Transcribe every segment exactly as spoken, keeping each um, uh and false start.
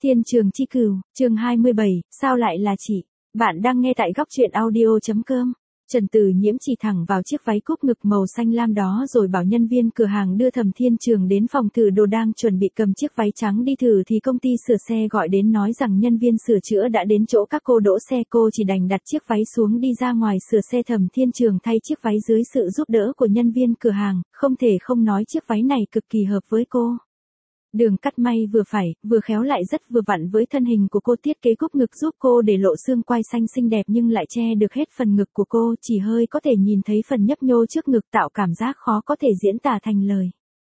Thiên trường chi cửu, chương hai mươi bảy, sao lại là chị? Bạn đang nghe tại góc truyện audio.com. Trần Tử Nhiễm chỉ thẳng vào chiếc váy cúc ngực màu xanh lam đó rồi bảo nhân viên cửa hàng đưa Thẩm Thiên Trường đến phòng thử đồ, đang chuẩn bị cầm chiếc váy trắng đi thử thì công ty sửa xe gọi đến nói rằng nhân viên sửa chữa đã đến chỗ các cô đỗ xe. Cô chỉ đành đặt chiếc váy xuống đi ra ngoài sửa xe. Thẩm Thiên Trường thay chiếc váy dưới sự giúp đỡ của nhân viên cửa hàng, không thể không nói chiếc váy này cực kỳ hợp với cô. Đường cắt may vừa phải, vừa khéo lại rất vừa vặn với thân hình của cô. Thiết kế cúc ngực giúp cô để lộ xương quai xanh xinh đẹp nhưng lại che được hết phần ngực của cô, chỉ hơi có thể nhìn thấy phần nhấp nhô trước ngực tạo cảm giác khó có thể diễn tả thành lời.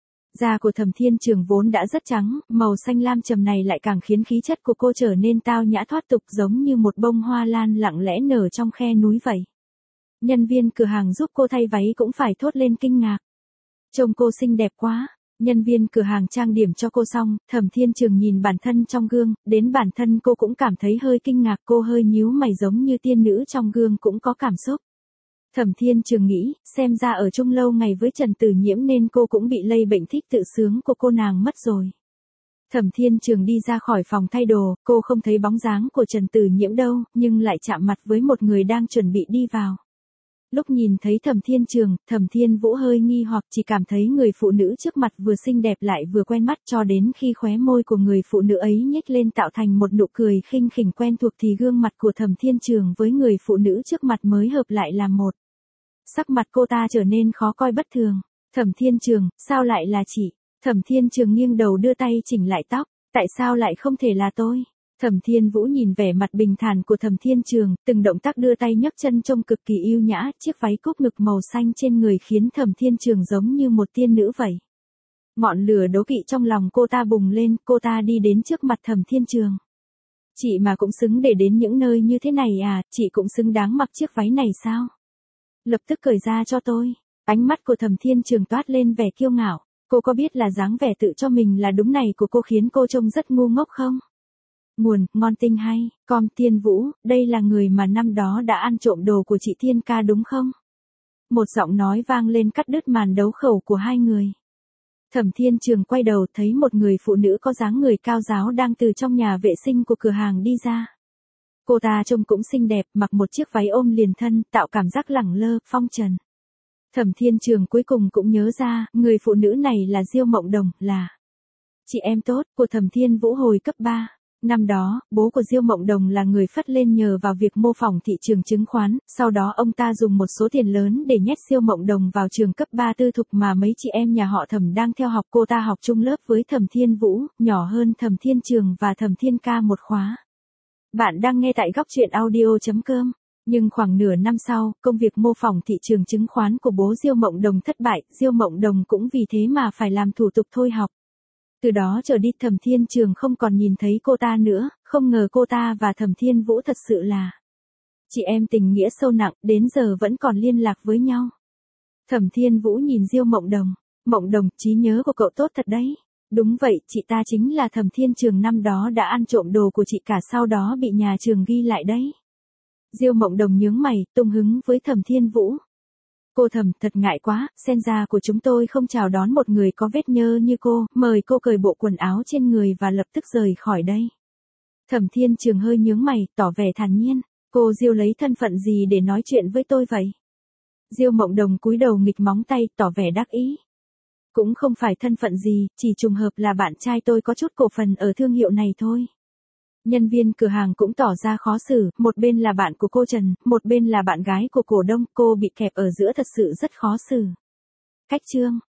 Da của Thẩm Thiên Trường vốn đã rất trắng, màu xanh lam trầm này lại càng khiến khí chất của cô trở nên tao nhã thoát tục, giống như một bông hoa lan lặng lẽ nở trong khe núi vậy. Nhân viên cửa hàng giúp cô thay váy cũng phải thốt lên kinh ngạc. Trông cô xinh đẹp quá. Nhân viên cửa hàng trang điểm cho cô xong, Thẩm Thiên Trường nhìn bản thân trong gương, đến bản thân cô cũng cảm thấy hơi kinh ngạc. Cô hơi nhíu mày, giống như tiên nữ trong gương cũng có cảm xúc. Thẩm Thiên Trường nghĩ, xem ra ở chung lâu ngày với Trần Tử Nhiễm nên cô cũng bị lây bệnh thích tự sướng của cô nàng mất rồi. Thẩm Thiên Trường đi ra khỏi phòng thay đồ, cô không thấy bóng dáng của Trần Tử Nhiễm đâu, nhưng lại chạm mặt với một người đang chuẩn bị đi vào. Lúc nhìn thấy Thẩm Thiên Trường, Thẩm Thiên Vũ hơi nghi hoặc, chỉ cảm thấy người phụ nữ trước mặt vừa xinh đẹp lại vừa quen mắt, cho đến khi khóe môi của người phụ nữ ấy nhếch lên tạo thành một nụ cười khinh khỉnh quen thuộc thì gương mặt của Thẩm Thiên Trường với người phụ nữ trước mặt mới hợp lại làm một. Sắc mặt cô ta trở nên khó coi bất thường. Thẩm Thiên Trường, sao lại là chị? Thẩm Thiên Trường nghiêng đầu đưa tay chỉnh lại tóc, tại sao lại không thể là tôi? Thẩm Thiên Vũ nhìn vẻ mặt bình thản của Thẩm Thiên Trường, từng động tác đưa tay nhấc chân trông cực kỳ yêu nhã, chiếc váy cúc ngực màu xanh trên người khiến Thẩm Thiên Trường giống như một tiên nữ vậy. Ngọn lửa đố kỵ trong lòng cô ta bùng lên, cô ta đi đến trước mặt Thẩm Thiên Trường. Chị mà cũng xứng để đến những nơi như thế này à, chị cũng xứng đáng mặc chiếc váy này sao? Lập tức cởi ra cho tôi. Ánh mắt của Thẩm Thiên Trường toát lên vẻ kiêu ngạo, cô có biết là dáng vẻ tự cho mình là đúng này của cô khiến cô trông rất ngu ngốc không? Nguồn, ngon tinh hay, com Thiên Vũ, đây là người mà năm đó đã ăn trộm đồ của chị Thiên ca đúng không? Một giọng nói vang lên cắt đứt màn đấu khẩu của hai người. Thẩm Thiên Trường quay đầu thấy một người phụ nữ có dáng người cao ráo đang từ trong nhà vệ sinh của cửa hàng đi ra. Cô ta trông cũng xinh đẹp, mặc một chiếc váy ôm liền thân, tạo cảm giác lẳng lơ, phong trần. Thẩm Thiên Trường cuối cùng cũng nhớ ra, người phụ nữ này là Diêu Mộng Đồng, là chị em tốt của Thẩm Thiên Vũ hồi cấp ba. Năm đó, bố của Diêu Mộng Đồng là người phất lên nhờ vào việc mô phỏng thị trường chứng khoán, sau đó ông ta dùng một số tiền lớn để nhét Diêu Mộng Đồng vào trường cấp ba tư thục mà mấy chị em nhà họ Thẩm đang theo học. Cô ta học chung lớp với Thẩm Thiên Vũ, nhỏ hơn Thẩm Thiên Trường và Thẩm Thiên ca một khóa. Bạn đang nghe tại góc truyện audio.com. Nhưng khoảng nửa năm sau, công việc mô phỏng thị trường chứng khoán của bố Diêu Mộng Đồng thất bại, Diêu Mộng Đồng cũng vì thế mà phải làm thủ tục thôi học. Từ đó trở đi Thẩm Thiên Trường không còn nhìn thấy cô ta nữa, không ngờ cô ta và Thẩm Thiên Vũ thật sự là chị em tình nghĩa sâu nặng, đến giờ vẫn còn liên lạc với nhau. Thẩm Thiên Vũ nhìn Diêu Mộng Đồng, Mộng Đồng, trí nhớ của cậu tốt thật đấy. Đúng vậy, chị ta chính là Thẩm Thiên Trường năm đó đã ăn trộm đồ của chị cả, sau đó bị nhà trường ghi lại đấy. Diêu Mộng Đồng nhướng mày, tung hứng với Thẩm Thiên Vũ. Cô Thẩm, thật ngại quá, sen ra của chúng tôi không chào đón một người có vết nhơ như cô, mời cô cởi bộ quần áo trên người và lập tức rời khỏi đây. Thẩm Thiên Trường hơi nhướng mày, tỏ vẻ thản nhiên, cô Diêu lấy thân phận gì để nói chuyện với tôi vậy? Diêu Mộng Đồng cúi đầu nghịch móng tay, tỏ vẻ đắc ý. Cũng không phải thân phận gì, chỉ trùng hợp là bạn trai tôi có chút cổ phần ở thương hiệu này thôi. Nhân viên cửa hàng cũng tỏ ra khó xử, một bên là bạn của cô Trần, một bên là bạn gái của cổ đông, cô bị kẹp ở giữa thật sự rất khó xử. Cách chương,